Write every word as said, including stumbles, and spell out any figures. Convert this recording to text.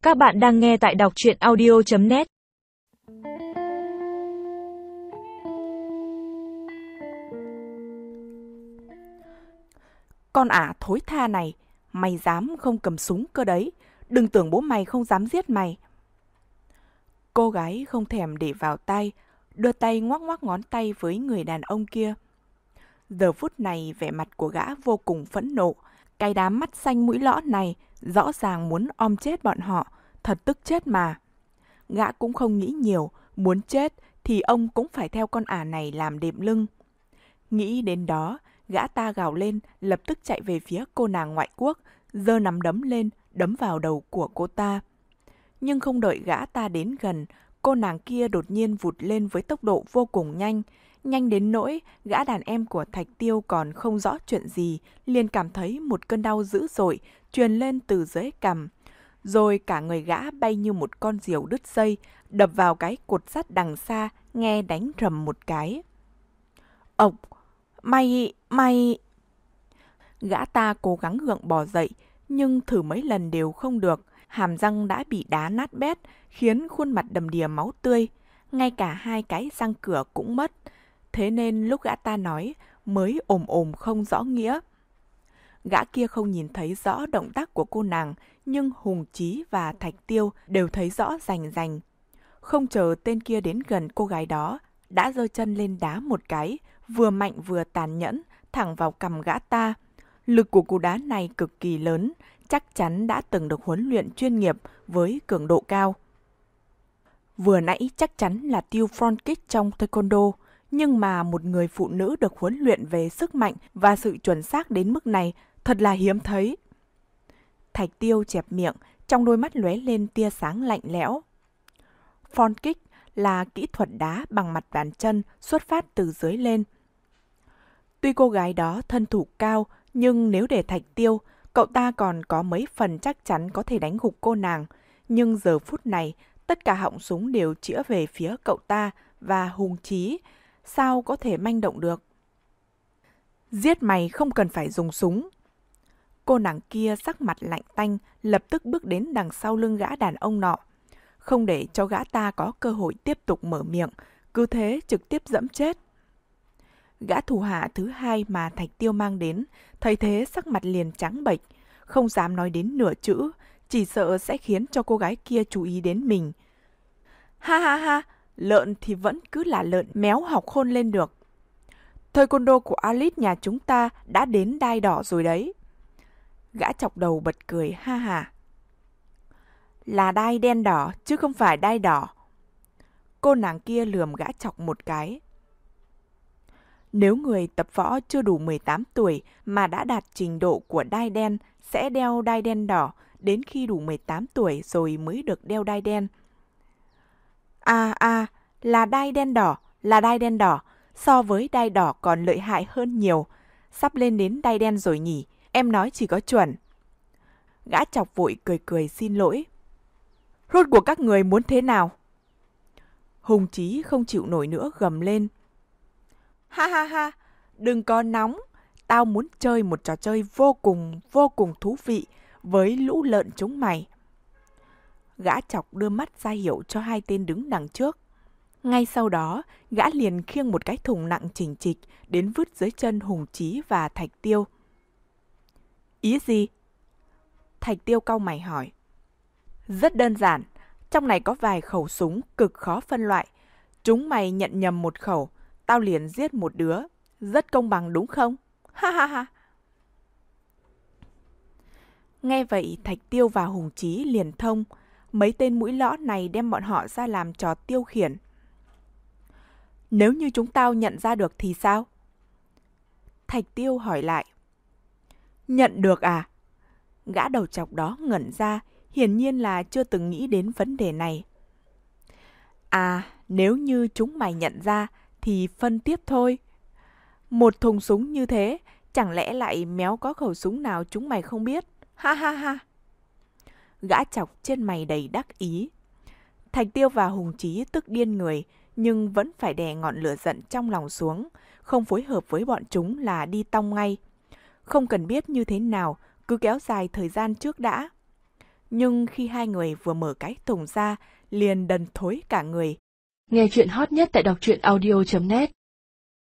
Các bạn đang nghe tại đọc truyện audio chấm net. Con ả thối tha này, mày dám không cầm súng cơ đấy, đừng tưởng bố mày không dám giết mày. Cô gái không thèm để vào tay, đưa tay ngoắc ngoắc ngón tay với người đàn ông kia. Giờ phút này vẻ mặt của gã vô cùng phẫn nộ, cái đám mắt xanh mũi lõ này rõ ràng muốn om chết bọn họ, thật tức chết mà. Gã cũng không nghĩ nhiều, muốn chết thì ông cũng phải theo con ả này làm đệm lưng. Nghĩ đến đó, gã ta gào lên, lập tức chạy về phía cô nàng ngoại quốc, giơ nắm đấm lên, đấm vào đầu của cô ta. Nhưng không đợi gã ta đến gần, cô nàng kia đột nhiên vụt lên với tốc độ vô cùng nhanh. Nhanh đến nỗi, gã đàn em của Thạch Tiêu còn không rõ chuyện gì, liền cảm thấy một cơn đau dữ dội, truyền lên từ dưới cằm. Rồi cả người gã bay như một con diều đứt dây, đập vào cái cột sắt đằng xa, nghe đánh rầm một cái. Ộc! Mày... mày... Gã ta cố gắng gượng bò dậy, nhưng thử mấy lần đều không được. Hàm răng đã bị đá nát bét, khiến khuôn mặt đầm đìa máu tươi. Ngay cả hai cái răng cửa cũng mất. Thế nên lúc gã ta nói, mới ồm ồm không rõ nghĩa. Gã kia không nhìn thấy rõ động tác của cô nàng, nhưng Hùng Chí và Thạch Tiêu đều thấy rõ rành rành. Không chờ tên kia đến gần cô gái đó, đã giơ chân lên đá một cái, vừa mạnh vừa tàn nhẫn, thẳng vào cằm gã ta. Lực của cú đá này cực kỳ lớn, chắc chắn đã từng được huấn luyện chuyên nghiệp với cường độ cao. Vừa nãy chắc chắn là tiêu front kick trong taekwondo, nhưng mà một người phụ nữ được huấn luyện về sức mạnh và sự chuẩn xác đến mức này thật là hiếm thấy. Thạch Tiêu chẹp miệng, trong đôi mắt lóe lên tia sáng lạnh lẽo. Front kick là kỹ thuật đá bằng mặt bàn chân xuất phát từ dưới lên. Tuy cô gái đó thân thủ cao, nhưng nếu để Thạch Tiêu, cậu ta còn có mấy phần chắc chắn có thể đánh gục cô nàng. Nhưng giờ phút này, tất cả họng súng đều chĩa về phía cậu ta và Hùng Chí. Sao có thể manh động được? Giết mày không cần phải dùng súng. Cô nàng kia sắc mặt lạnh tanh, lập tức bước đến đằng sau lưng gã đàn ông nọ. Không để cho gã ta có cơ hội tiếp tục mở miệng, cứ thế trực tiếp dẫm chết. Gã thủ hạ thứ hai mà Thạch Tiêu mang đến, thấy thế sắc mặt liền trắng bệch, không dám nói đến nửa chữ, chỉ sợ sẽ khiến cho cô gái kia chú ý đến mình. Ha ha ha, lợn thì vẫn cứ là lợn, méo học khôn lên được. Taekwondo của Alice nhà chúng ta đã đến đai đỏ rồi đấy. Gã chọc đầu bật cười ha ha. Là đai đen đỏ chứ không phải đai đỏ. Cô nàng kia lườm gã chọc một cái. Nếu người tập võ chưa đủ mười tám tuổi mà đã đạt trình độ của đai đen sẽ đeo đai đen đỏ, đến khi đủ mười tám tuổi rồi mới được đeo đai đen. À à, là đai đen đỏ, là đai đen đỏ, so với đai đỏ còn lợi hại hơn nhiều. Sắp lên đến đai đen rồi nhỉ, em nói chỉ có chuẩn. Gã chọc vội cười cười xin lỗi. Rốt của các người muốn thế nào? Hùng Chí không chịu nổi nữa gầm lên. Ha ha ha, đừng có nóng, tao muốn chơi một trò chơi vô cùng vô cùng thú vị với lũ lợn chúng mày. Gã chọc đưa mắt ra hiệu cho hai tên đứng đằng trước. Ngay sau đó, gã liền khiêng một cái thùng nặng chỉnh chịch đến vứt dưới chân Hùng Chí và Thạch Tiêu. Ý gì? Thạch Tiêu cau mày hỏi. Rất đơn giản, trong này có vài khẩu súng cực khó phân loại. Chúng mày nhận nhầm một khẩu, tao liền giết một đứa. Rất công bằng đúng không? Ha ha ha. Nghe vậy Thạch Tiêu và Hùng Chí liền thông. Mấy tên mũi lõ này đem bọn họ ra làm trò tiêu khiển. Nếu như chúng tao nhận ra được thì sao? Thạch Tiêu hỏi lại. Nhận được à? Gã đầu chọc đó ngẩn ra, hiển nhiên là chưa từng nghĩ đến vấn đề này. À, nếu như chúng mày nhận ra thì phân tiếp thôi. Một thùng súng như thế, chẳng lẽ lại méo có khẩu súng nào chúng mày không biết? Ha ha ha. Gã chọc trên mày đầy đắc ý. Thạch Tiêu và Hùng Chí tức điên người, nhưng vẫn phải đè ngọn lửa giận trong lòng xuống, không phối hợp với bọn chúng là đi tong ngay. Không cần biết như thế nào, cứ kéo dài thời gian trước đã. Nhưng khi hai người vừa mở cái thùng ra, liền đần thối cả người. Nghe chuyện hot nhất tại đọc truyện audio chấm net